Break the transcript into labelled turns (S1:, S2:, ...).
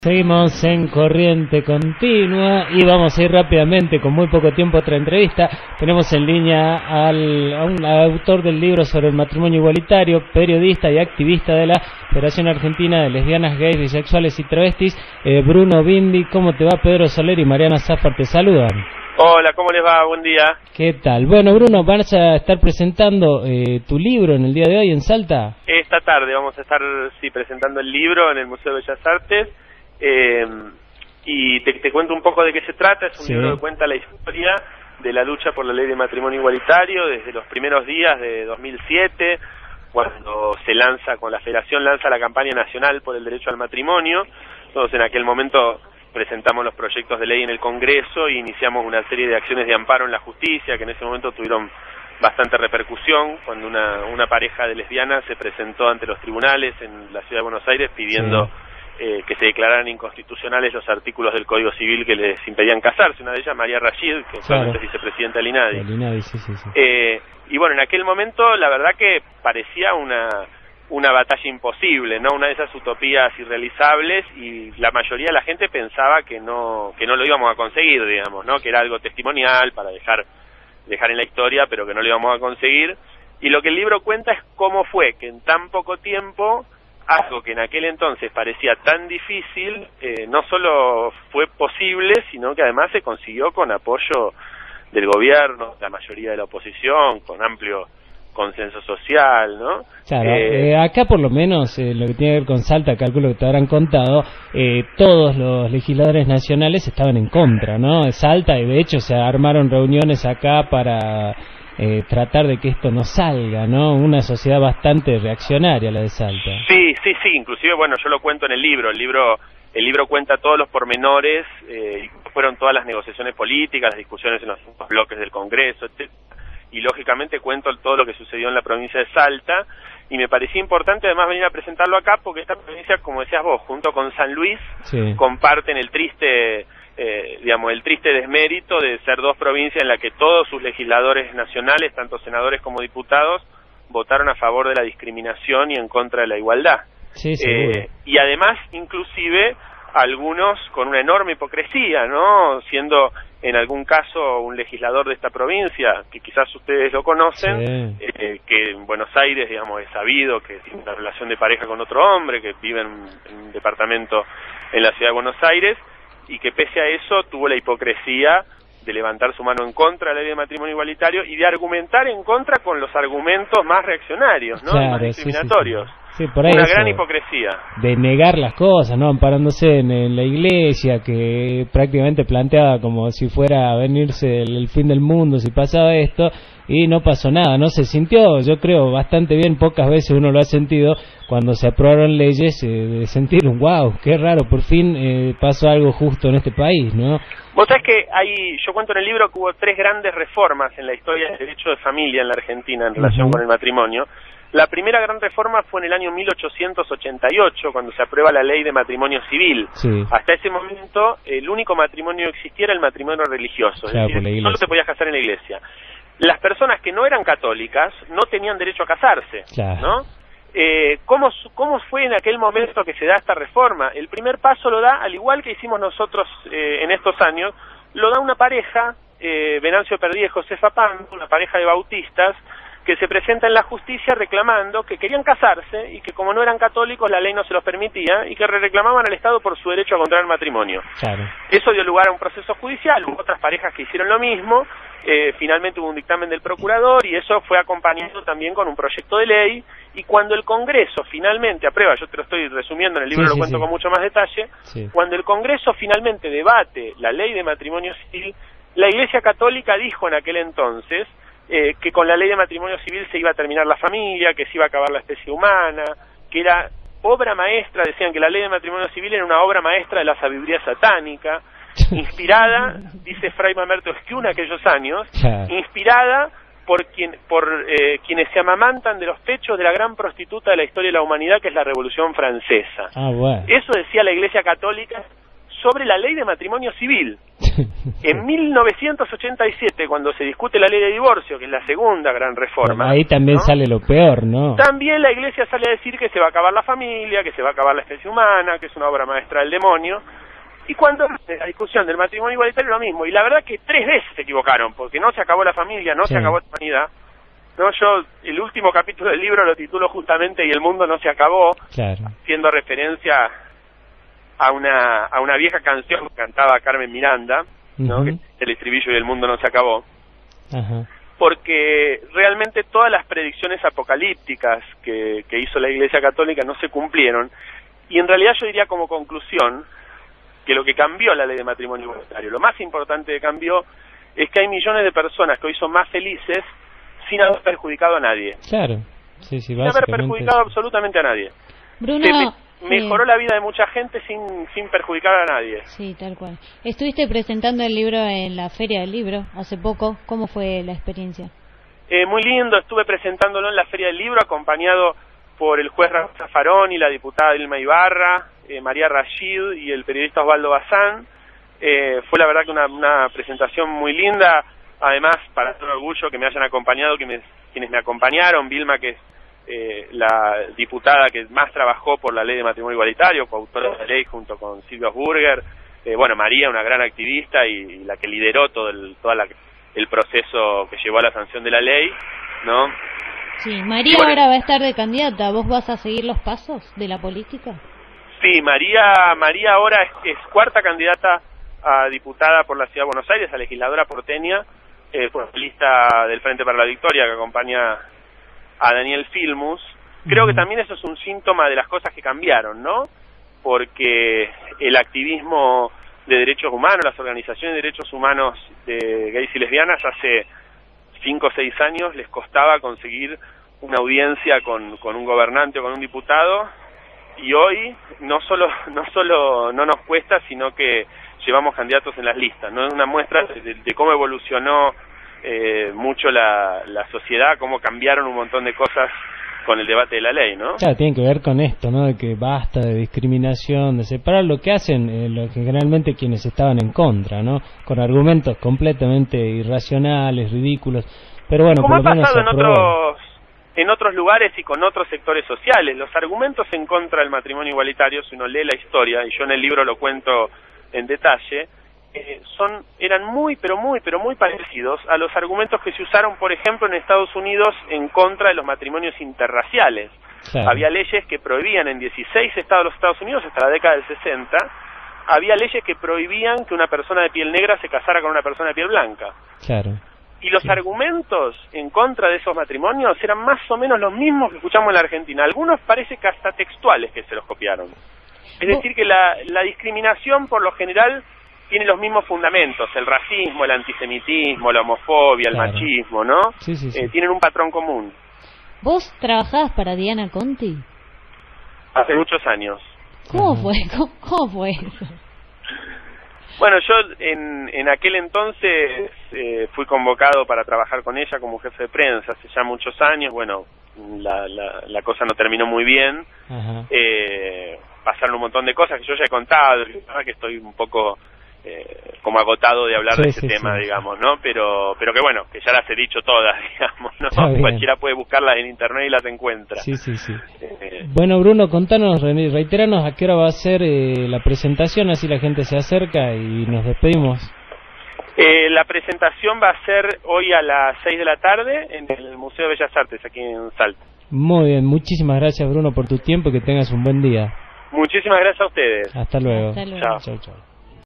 S1: Seguimos en corriente continua y vamos a ir rápidamente, con muy poco tiempo, a otra entrevista. Tenemos en línea a un autor del libro sobre el matrimonio igualitario, periodista y activista de la Federación Argentina de Lesbianas, Gays, Bisexuales y Travestis, Bruno Bindi. ¿Cómo te va? Pedro Soler y Mariana Zafar te saludan.
S2: Hola, ¿cómo les va? Buen día.
S1: ¿Qué tal? Bueno, Bruno, ¿vas a estar presentando tu libro en el día de hoy en Salta?
S2: Esta tarde vamos a estar, presentando el libro en el Museo de Bellas Artes. Y te cuento un poco de qué se trata. Es un libro que cuenta la historia de la lucha por la ley de matrimonio igualitario desde los primeros días de 2007, cuando se lanza, con la Federación lanza la campaña nacional por el derecho al matrimonio. Todos en aquel momento presentamos los proyectos de ley en el Congreso e iniciamos una serie de acciones de amparo en la justicia que en ese momento tuvieron bastante repercusión, cuando una pareja de lesbianas se presentó ante los tribunales en la ciudad de Buenos Aires pidiendo que se declararan inconstitucionales los artículos del Código Civil que les impedían casarse. Una de ellas, María Rashid, que actualmente es vicepresidenta del INADI. Y bueno, en aquel momento la verdad que parecía una batalla imposible, ¿no? Una de esas utopías irrealizables, y la mayoría de la gente pensaba que no lo íbamos a conseguir, digamos, ¿no? Que era algo testimonial para dejar en la historia, pero que no lo íbamos a conseguir. Y lo que el libro cuenta es cómo fue que en tan poco tiempo algo que en aquel entonces parecía tan difícil, no solo fue posible, sino que además se consiguió con apoyo del gobierno, la mayoría de la oposición, con amplio consenso social, ¿no?
S1: Claro, acá por lo menos, lo que tiene que ver con Salta, calculo que te habrán contado, todos los legisladores nacionales estaban en contra, ¿no? De Salta, y de hecho se armaron reuniones acá para tratar de que esto no salga, ¿no? Una sociedad bastante reaccionaria, la de Salta. Sí,
S2: inclusive, bueno, yo lo cuento en el libro. El libro cuenta todos los pormenores, fueron todas las negociaciones políticas, las discusiones en los bloques del Congreso, etc. Y lógicamente cuento todo lo que sucedió en la provincia de Salta, y me parecía importante además venir a presentarlo acá porque esta provincia, como decías vos, junto con San Luis, comparten el triste desmérito de ser dos provincias en las que todos sus legisladores nacionales, tanto senadores como diputados, votaron a favor de la discriminación y en contra de la igualdad. Y además, inclusive, algunos con una enorme hipocresía, ¿no? Siendo en algún caso un legislador de esta provincia, que quizás ustedes lo conocen, que en Buenos Aires, digamos, es sabido que tiene una relación de pareja con otro hombre, que vive en un departamento en la ciudad de Buenos Aires, y que pese a eso tuvo la hipocresía de levantar su mano en contra de la ley de matrimonio igualitario y de argumentar en contra con los argumentos más reaccionarios, ¿no? Más discriminatorios.
S1: Por ahí
S2: una gran hipocresía.
S1: De negar las cosas, ¿no? Amparándose en la iglesia, que prácticamente planteaba como si fuera a venirse el fin del mundo si pasaba esto, y no pasó nada, ¿no? Se sintió, yo creo, bastante bien. Pocas veces uno lo ha sentido cuando se aprobaron leyes, de sentir un wow, qué raro, por fin pasó algo justo en este país, ¿no?
S2: Vos sabés que yo cuento en el libro que hubo 3 grandes reformas en la historia del derecho de familia en la Argentina en relación con el matrimonio. La primera gran reforma fue en el año 1888, cuando se aprueba la ley de matrimonio civil. Hasta ese momento, el único matrimonio que existía era el matrimonio religioso, es decir, solo te podías casar en la iglesia. Las personas que no eran católicas no tenían derecho a casarse, ¿no? ¿Cómo fue en aquel momento que se da esta reforma? El primer paso lo da, al igual que hicimos nosotros en estos años, lo da una pareja, Venancio Perdía y Josefa Pando, una pareja de bautistas, que se presenta en la justicia reclamando que querían casarse y que como no eran católicos la ley no se los permitía, y que reclamaban al Estado por su derecho a contraer matrimonio. Eso dio lugar a un proceso judicial, hubo otras parejas que hicieron lo mismo, finalmente hubo un dictamen del procurador y eso fue acompañado también con un proyecto de ley, y cuando el Congreso finalmente aprueba, yo te lo estoy resumiendo en el libro, lo cuento con mucho más detalle, cuando el Congreso finalmente debate la ley de matrimonio civil, la Iglesia Católica dijo en aquel entonces que con la ley de matrimonio civil se iba a terminar la familia, que se iba a acabar la especie humana, que era obra maestra, decían que la ley de matrimonio civil era una obra maestra de la sabiduría satánica, inspirada, dice Fray Mamerto Esquiú en aquellos años, inspirada por quienes se amamantan de los pechos de la gran prostituta de la historia de la humanidad, que es la Revolución Francesa. Eso decía la Iglesia Católica sobre la ley de matrimonio civil. En 1987, cuando se discute la ley de divorcio, que es la segunda gran reforma...
S1: Ahí también, ¿no?, sale lo peor, ¿no?
S2: También la Iglesia sale a decir que se va a acabar la familia, que se va a acabar la especie humana, que es una obra maestra del demonio. Y cuando la discusión del matrimonio igualitario lo mismo. Y la verdad que 3 veces se equivocaron, porque no se acabó la familia, no se acabó la humanidad. No, yo el último capítulo del libro lo titulo justamente "Y el mundo no se acabó", haciendo referencia a una vieja canción que cantaba Carmen Miranda, ¿no? Que el estribillo "Y el mundo no se acabó". Porque realmente todas las predicciones apocalípticas que hizo la Iglesia Católica no se cumplieron. Y en realidad yo diría como conclusión que lo que cambió la ley de matrimonio igualitario, lo más importante que cambió, es que hay millones de personas que hoy son más felices sin haber perjudicado a nadie.
S1: Claro, sí,
S2: sin haber perjudicado absolutamente a nadie.
S3: Bruno,
S2: mejoró la vida de mucha gente sin perjudicar a nadie.
S3: Sí, tal cual. Estuviste presentando el libro en la Feria del Libro hace poco. ¿Cómo fue la experiencia?
S2: Muy lindo, estuve presentándolo en la Feria del Libro acompañado por el juez Rafa Farón y la diputada Dilma Ibarra, María Rashid y el periodista Osvaldo Bazán. Fue la verdad que una presentación muy linda, además para todo orgullo que me hayan acompañado quienes me acompañaron, Vilma, que es la diputada que más trabajó por la ley de matrimonio igualitario, coautora de la ley junto con Silvia Burger, bueno, María, una gran activista y la que lideró todo el proceso que llevó a la sanción de la ley, ¿no?
S3: Sí, María ahora va a estar de candidata. ¿Vos vas a seguir los pasos de la política?
S2: Sí, María ahora es cuarta candidata a diputada por la Ciudad de Buenos Aires, a legisladora porteña, por la lista del Frente para la Victoria que acompaña a Daniel Filmus. Creo que también eso es un síntoma de las cosas que cambiaron, ¿no? Porque el activismo de derechos humanos, las organizaciones de derechos humanos de gays y lesbianas hace 5 o 6 años les costaba conseguir una audiencia con un gobernante o con un diputado, y hoy no solo no nos cuesta, sino que llevamos candidatos en las listas, ¿no? Es una muestra de cómo evolucionó mucho la sociedad, cómo cambiaron un montón de cosas con el debate de la ley, ¿no?
S1: Claro, tiene que ver con esto, ¿no? De que basta de discriminación, de separar lo que hacen lo que generalmente quienes estaban en contra, ¿no? Con argumentos completamente irracionales, ridículos, pero bueno,
S2: como
S1: por lo menos
S2: ha pasado en otros lugares y con otros sectores sociales. Los argumentos en contra del matrimonio igualitario, si uno lee la historia, y yo en el libro lo cuento en detalle, eran muy parecidos a los argumentos que se usaron, por ejemplo, en Estados Unidos en contra de los matrimonios interraciales. Claro. Había leyes que prohibían en 16 estados de los Estados Unidos hasta la década del 60, había leyes que prohibían que una persona de piel negra se casara con una persona de piel blanca.
S1: Claro.
S2: Y los argumentos en contra de esos matrimonios eran más o menos los mismos que escuchamos en la Argentina. Algunos parece que hasta textuales que se los copiaron. Es decir, que la discriminación por lo general tiene los mismos fundamentos: el racismo, el antisemitismo, la homofobia, el machismo, ¿no?
S1: Sí.
S2: Tienen un patrón común.
S3: ¿Vos trabajabas para Diana Conti?
S2: Hace muchos años.
S3: ¿Cómo fue eso?
S2: Bueno, yo en aquel entonces fui convocado para trabajar con ella como jefe de prensa hace ya muchos años. Bueno, la cosa no terminó muy bien. Pasaron un montón de cosas que yo ya he contado, que estoy un poco como agotado de hablar de ese tema, digamos, ¿no? Pero que bueno, que ya las he dicho todas, digamos, ¿no? Cualquiera puede buscarlas en internet y las encuentra.
S1: Sí. Bueno, Bruno, contanos, reiteranos a qué hora va a ser la presentación, así la gente se acerca y nos despedimos.
S2: La presentación va a ser hoy a las 6 de la tarde en el Museo de Bellas Artes, aquí en Salta.
S1: Muy bien, muchísimas gracias, Bruno, por tu tiempo y que tengas un buen día.
S2: Muchísimas gracias a ustedes.
S1: Hasta luego.
S3: Hasta luego.
S2: Chao.
S1: Chau.